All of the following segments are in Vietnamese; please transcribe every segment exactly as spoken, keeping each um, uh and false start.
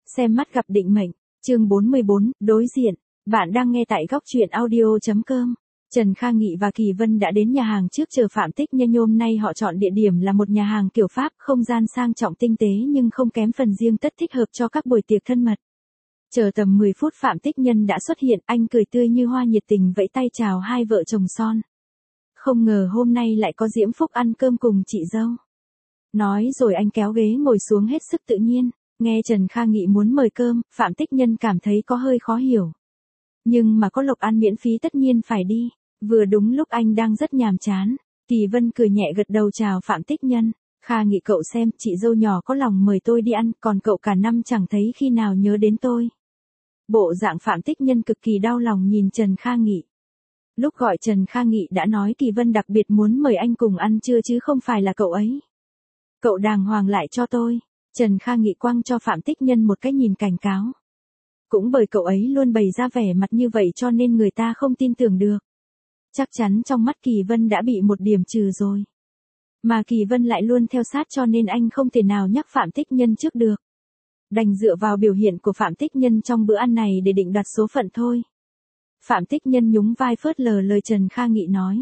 Xem mắt gặp định mệnh, chương bốn mươi bốn, đối diện. Bạn đang nghe tại góc truyện audio.com. Trần Kha Nghị và Kỳ Vân đã đến nhà hàng trước chờ Phạm Tích Nhân. Hôm nay họ chọn địa điểm là một nhà hàng kiểu Pháp, không gian sang trọng tinh tế nhưng không kém phần riêng tất, thích hợp cho các buổi tiệc thân mật. Chờ tầm mười phút Phạm Tích Nhân đã xuất hiện, anh cười tươi như hoa, nhiệt tình vẫy tay chào hai vợ chồng son. Không ngờ hôm nay lại có diễm phúc ăn cơm cùng chị dâu. Nói rồi anh kéo ghế ngồi xuống hết sức tự nhiên. Nghe Trần Kha Nghị muốn mời cơm, Phạm Tích Nhân cảm thấy có hơi khó hiểu. Nhưng mà có Lộc ăn miễn phí tất nhiên phải đi. Vừa đúng lúc anh đang rất nhàm chán, Kỳ Vân cười nhẹ gật đầu chào Phạm Tích Nhân. Kha Nghị cậu xem, chị dâu nhỏ có lòng mời tôi đi ăn, còn cậu cả năm chẳng thấy khi nào nhớ đến tôi. Bộ dạng Phạm Tích Nhân cực kỳ đau lòng nhìn Trần Kha Nghị. Lúc gọi Trần Kha Nghị đã nói Kỳ Vân đặc biệt muốn mời anh cùng ăn trưa chứ không phải là cậu ấy. Cậu đàng hoàng lại cho tôi. Trần Kha Nghị quăng cho Phạm Tích Nhân một cái nhìn cảnh cáo. Cũng bởi cậu ấy luôn bày ra vẻ mặt như vậy cho nên người ta không tin tưởng được. Chắc chắn trong mắt Kỳ Vân đã bị một điểm trừ rồi. Mà Kỳ Vân lại luôn theo sát cho nên anh không thể nào nhắc Phạm Tích Nhân trước được. Đành dựa vào biểu hiện của Phạm Tích Nhân trong bữa ăn này để định đoạt số phận thôi. Phạm Tích Nhân nhún vai phớt lờ lời Trần Kha Nghị nói.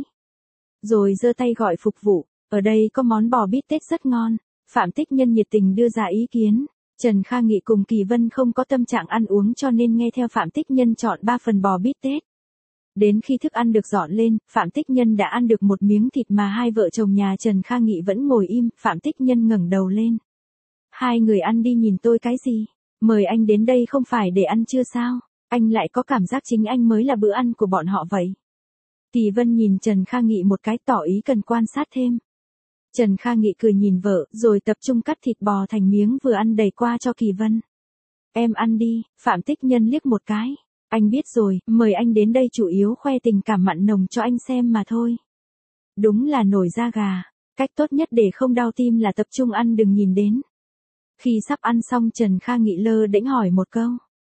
Rồi giơ tay gọi phục vụ, ở đây có món bò bít tết rất ngon. Phạm Tích Nhân nhiệt tình đưa ra ý kiến. Trần Kha Nghị cùng Kỳ Vân không có tâm trạng ăn uống cho nên nghe theo Phạm Tích Nhân chọn ba phần bò bít tết. Đến khi thức ăn được dọn lên, Phạm Tích Nhân đã ăn được một miếng thịt mà hai vợ chồng nhà Trần Kha Nghị vẫn ngồi im. Phạm Tích Nhân ngẩng đầu lên. Hai người ăn đi, nhìn tôi cái gì? Mời anh đến đây không phải để ăn trưa sao? Anh lại có cảm giác chính anh mới là bữa ăn của bọn họ vậy. Kỳ Vân nhìn Trần Kha Nghị một cái tỏ ý cần quan sát thêm. Trần Kha Nghị cười nhìn vợ, rồi tập trung cắt thịt bò thành miếng vừa ăn đầy qua cho Kỳ Vân. Em ăn đi, Phạm Tích Nhân liếc một cái. Anh biết rồi, mời anh đến đây chủ yếu khoe tình cảm mặn nồng cho anh xem mà thôi. Đúng là nổi da gà, cách tốt nhất để không đau tim là tập trung ăn đừng nhìn đến. Khi sắp ăn xong Trần Kha Nghị lơ đễnh hỏi một câu.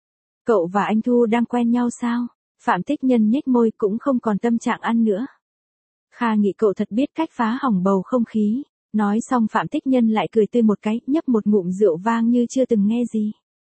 Cậu và anh Thu đang quen nhau sao? Phạm Tích Nhân nhếch môi cũng không còn tâm trạng ăn nữa. Kha Nghị cậu thật biết cách phá hỏng bầu không khí. Nói xong Phạm Tích Nhân lại cười tươi một cái, nhấp một ngụm rượu vang như chưa từng nghe gì.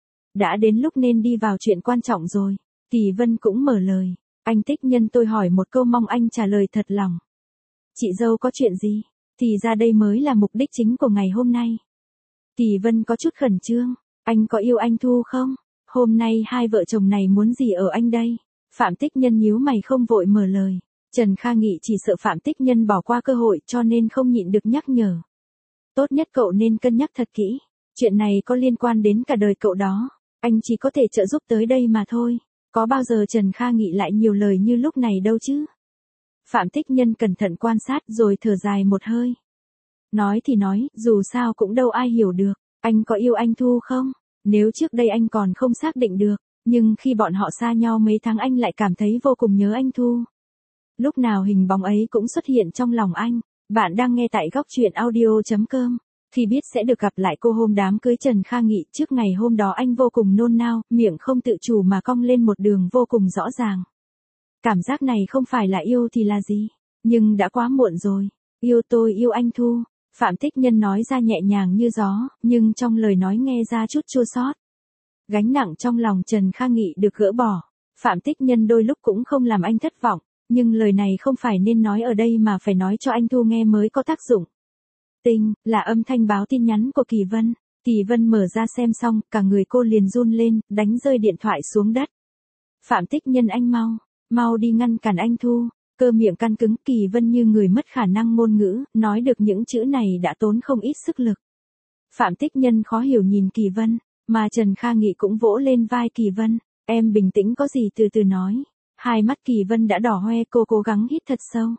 Đã đến lúc nên đi vào chuyện quan trọng rồi. Kỳ Vân cũng mở lời. Anh Tích Nhân, tôi hỏi một câu mong anh trả lời thật lòng. Chị dâu có chuyện gì? Thì ra đây mới là mục đích chính của ngày hôm nay. Kỳ Vân có chút khẩn trương. Anh có yêu anh Thu không? Hôm nay hai vợ chồng này muốn gì ở anh đây? Phạm Tích Nhân nhíu mày không vội mở lời. Trần Kha Nghị chỉ sợ Phạm Tích Nhân bỏ qua cơ hội cho nên không nhịn được nhắc nhở. Tốt nhất cậu nên cân nhắc thật kỹ. Chuyện này có liên quan đến cả đời cậu đó. Anh chỉ có thể trợ giúp tới đây mà thôi. Có bao giờ Trần Kha Nghị lại nhiều lời như lúc này đâu chứ? Phạm Tích Nhân cẩn thận quan sát rồi thở dài một hơi. Nói thì nói, dù sao cũng đâu ai hiểu được. Anh có yêu anh Thu không? Nếu trước đây anh còn không xác định được, nhưng khi bọn họ xa nhau mấy tháng anh lại cảm thấy vô cùng nhớ anh Thu. Lúc nào hình bóng ấy cũng xuất hiện trong lòng anh. Bạn đang nghe tại góc truyện audio.com. Khi biết sẽ được gặp lại cô hôm đám cưới Trần Kha Nghị, trước ngày hôm đó anh vô cùng nôn nao, miệng không tự chủ mà cong lên một đường vô cùng rõ ràng. Cảm giác này không phải là yêu thì là gì? Nhưng đã quá muộn rồi. Yêu tôi yêu anh Thu. Phạm Tích Nhân nói ra nhẹ nhàng như gió, nhưng trong lời nói nghe ra chút chua xót. Gánh nặng trong lòng Trần Kha Nghị được gỡ bỏ. Phạm Tích Nhân đôi lúc cũng không làm anh thất vọng, nhưng lời này không phải nên nói ở đây mà phải nói cho anh Thu nghe mới có tác dụng. Tinh, là âm thanh báo tin nhắn của Kỳ Vân. Kỳ Vân mở ra xem xong, cả người cô liền run lên, đánh rơi điện thoại xuống đất. Phạm Tích Nhân, anh mau, mau đi ngăn cản anh Thu. Cơ miệng căng cứng, Kỳ Vân như người mất khả năng ngôn ngữ, nói được những chữ này đã tốn không ít sức lực. Phạm Tích Nhân khó hiểu nhìn Kỳ Vân, mà Trần Kha Nghị cũng vỗ lên vai Kỳ Vân. Em bình tĩnh, có gì từ từ nói. Hai mắt Kỳ Vân đã đỏ hoe, cô cố gắng hít thật sâu.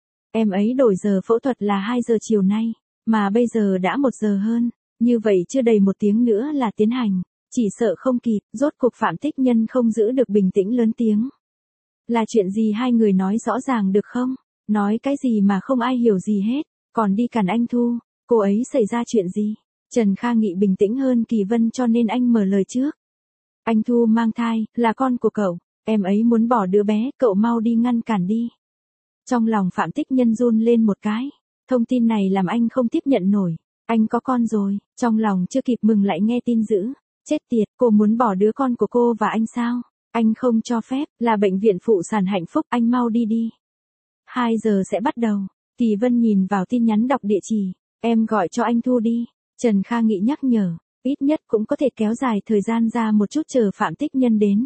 Em ấy đổi giờ phẫu thuật là hai giờ chiều nay, mà bây giờ đã một giờ hơn, như vậy chưa đầy một tiếng nữa là tiến hành, chỉ sợ không kịp. Rốt cuộc Phạm Tích Nhân không giữ được bình tĩnh lớn tiếng. Là chuyện gì hai người nói rõ ràng được không? Nói cái gì mà không ai hiểu gì hết, còn đi cản anh Thu, cô ấy xảy ra chuyện gì? Trần Kha Nghị bình tĩnh hơn Kỳ Vân cho nên anh mở lời trước. Anh Thu mang thai, là con của cậu, em ấy muốn bỏ đứa bé, cậu mau đi ngăn cản đi. Trong lòng Phạm Tích Nhân run lên một cái, thông tin này làm anh không tiếp nhận nổi. Anh có con rồi, trong lòng chưa kịp mừng lại nghe tin dữ. Chết tiệt, cô muốn bỏ đứa con của cô và anh sao? Anh không cho phép, là bệnh viện phụ sản hạnh phúc, anh mau đi đi. hai giờ sẽ bắt đầu. Kỳ Vân nhìn vào tin nhắn đọc địa chỉ. Em gọi cho anh Thu đi. Trần Kha Nghị nhắc nhở. Ít nhất cũng có thể kéo dài thời gian ra một chút chờ Phạm Tích Nhân đến.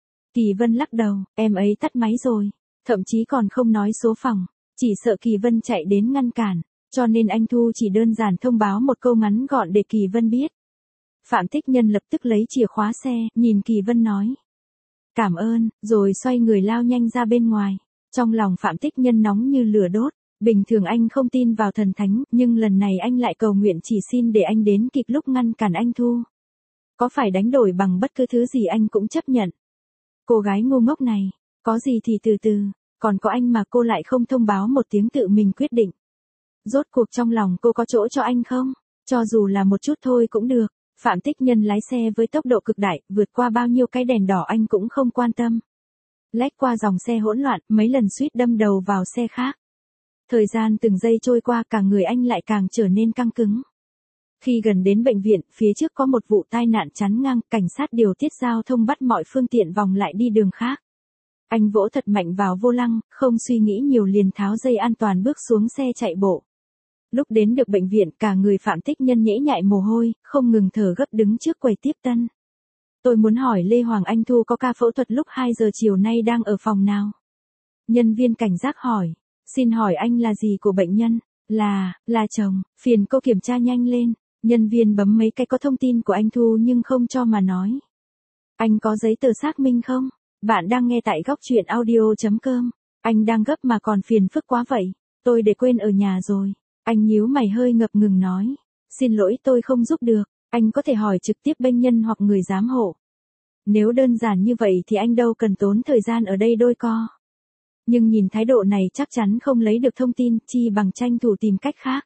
Kỳ Vân lắc đầu, em ấy tắt máy rồi. Thậm chí còn không nói số phòng. Chỉ sợ Kỳ Vân chạy đến ngăn cản. Cho nên anh Thu chỉ đơn giản thông báo một câu ngắn gọn để Kỳ Vân biết. Phạm Tích Nhân lập tức lấy chìa khóa xe, nhìn Kỳ Vân nói. Cảm ơn, rồi xoay người lao nhanh ra bên ngoài. Trong lòng Phạm Tích Nhân nóng như lửa đốt. Bình thường anh không tin vào thần thánh, nhưng lần này anh lại cầu nguyện chỉ xin để anh đến kịp lúc ngăn cản anh Thu. Có phải đánh đổi bằng bất cứ thứ gì anh cũng chấp nhận. Cô gái ngu ngốc này, có gì thì từ từ, còn có anh mà cô lại không thông báo một tiếng tự mình quyết định. Rốt cuộc trong lòng cô có chỗ cho anh không? Cho dù là một chút thôi cũng được. Phạm Tích Nhân lái xe với tốc độ cực đại, vượt qua bao nhiêu cái đèn đỏ anh cũng không quan tâm. Lách qua dòng xe hỗn loạn, mấy lần suýt đâm đầu vào xe khác. Thời gian từng giây trôi qua, cả người anh lại càng trở nên căng cứng. Khi gần đến bệnh viện, phía trước có một vụ tai nạn chắn ngang, cảnh sát điều tiết giao thông bắt mọi phương tiện vòng lại đi đường khác. Anh vỗ thật mạnh vào vô lăng, không suy nghĩ nhiều liền tháo dây an toàn bước xuống xe chạy bộ. Lúc đến được bệnh viện, cả người Phạm Tích Nhân nhễ nhại mồ hôi, không ngừng thở gấp đứng trước quầy tiếp tân. Tôi muốn hỏi Lê Hoàng Anh Thu có ca phẫu thuật lúc hai giờ chiều nay đang ở phòng nào? Nhân viên cảnh giác hỏi. Xin hỏi anh là gì của bệnh nhân? Là, là chồng, phiền cô kiểm tra nhanh lên. Nhân viên bấm mấy cái có thông tin của anh Thu nhưng không cho mà nói. Anh có giấy tờ xác minh không? Bạn đang nghe tại góc truyện audio chấm com. Anh đang gấp mà còn phiền phức quá vậy. Tôi để quên ở nhà rồi. Anh nhíu mày hơi ngập ngừng nói. Xin lỗi tôi không giúp được. Anh có thể hỏi trực tiếp bệnh nhân hoặc người giám hộ. Nếu đơn giản như vậy thì anh đâu cần tốn thời gian ở đây đôi co. Nhưng nhìn thái độ này chắc chắn không lấy được thông tin, chi bằng tranh thủ tìm cách khác.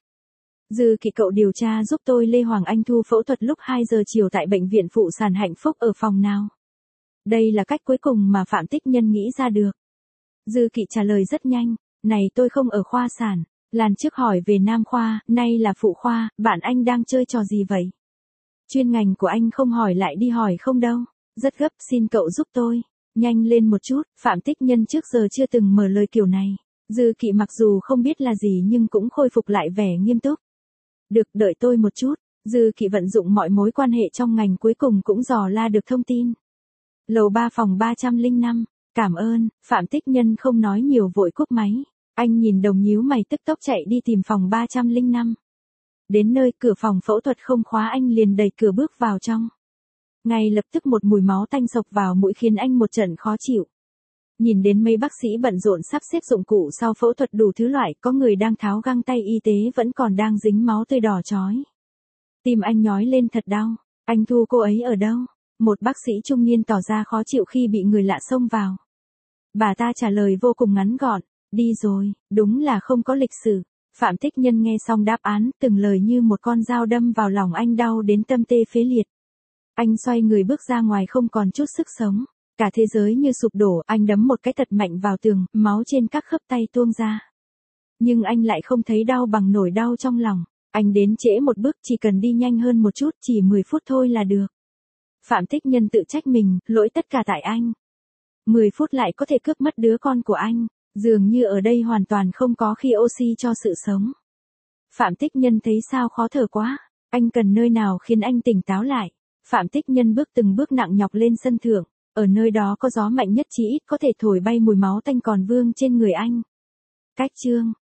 Dư Kỵ cậu điều tra giúp tôi Lê Hoàng Anh Thu phẫu thuật lúc hai giờ chiều tại bệnh viện phụ sản hạnh phúc ở phòng nào. Đây là cách cuối cùng mà Phạm Tích Nhân nghĩ ra được. Dư Kỵ trả lời rất nhanh, này tôi không ở khoa sản, lần trước hỏi về nam khoa, nay là phụ khoa, bạn anh đang chơi trò gì vậy? Chuyên ngành của anh không hỏi lại đi hỏi không đâu, rất gấp xin cậu giúp tôi. Nhanh lên một chút, Phạm Tích Nhân trước giờ chưa từng mở lời kiểu này. Dư Kỵ mặc dù không biết là gì nhưng cũng khôi phục lại vẻ nghiêm túc. Được, đợi tôi một chút. Dư Kỵ vận dụng mọi mối quan hệ trong ngành cuối cùng cũng dò la được thông tin. Lầu ba phòng ba trăm lẻ năm. Cảm ơn, Phạm Tích Nhân không nói nhiều vội cúp máy. Anh nhìn đồng nhíu mày tức tốc chạy đi tìm phòng ba trăm lẻ năm. Đến nơi cửa phòng phẫu thuật không khóa anh liền đẩy cửa bước vào trong. Ngay lập tức một mùi máu tanh sộc vào mũi khiến anh một trận khó chịu. Nhìn đến mấy bác sĩ bận rộn sắp xếp dụng cụ sau phẫu thuật đủ thứ loại, có người đang tháo găng tay y tế vẫn còn đang dính máu tươi đỏ chói. Tim anh nhói lên thật đau. Anh Thu cô ấy ở đâu? Một bác sĩ trung niên tỏ ra khó chịu khi bị người lạ xông vào. Bà ta trả lời vô cùng ngắn gọn, đi rồi, đúng là không có lịch sử. Phạm Tích Nhân nghe xong đáp án, từng lời như một con dao đâm vào lòng anh đau đến tâm tê phế liệt. Anh xoay người bước ra ngoài không còn chút sức sống. Cả thế giới như sụp đổ, anh đấm một cái thật mạnh vào tường, máu trên các khớp tay tuôn ra. Nhưng anh lại không thấy đau bằng nỗi đau trong lòng. Anh đến trễ một bước, chỉ cần đi nhanh hơn một chút, chỉ mười phút thôi là được. Phạm Tích Nhân tự trách mình, lỗi tất cả tại anh. mười phút lại có thể cướp mất đứa con của anh. Dường như ở đây hoàn toàn không có khí oxy cho sự sống. Phạm Tích Nhân thấy sao khó thở quá. Anh cần nơi nào khiến anh tỉnh táo lại. Phạm Tích Nhân bước từng bước nặng nhọc lên sân thượng. Ở nơi đó có gió mạnh nhất chỉ ít có thể thổi bay mùi máu tanh còn vương trên người anh. Cách chương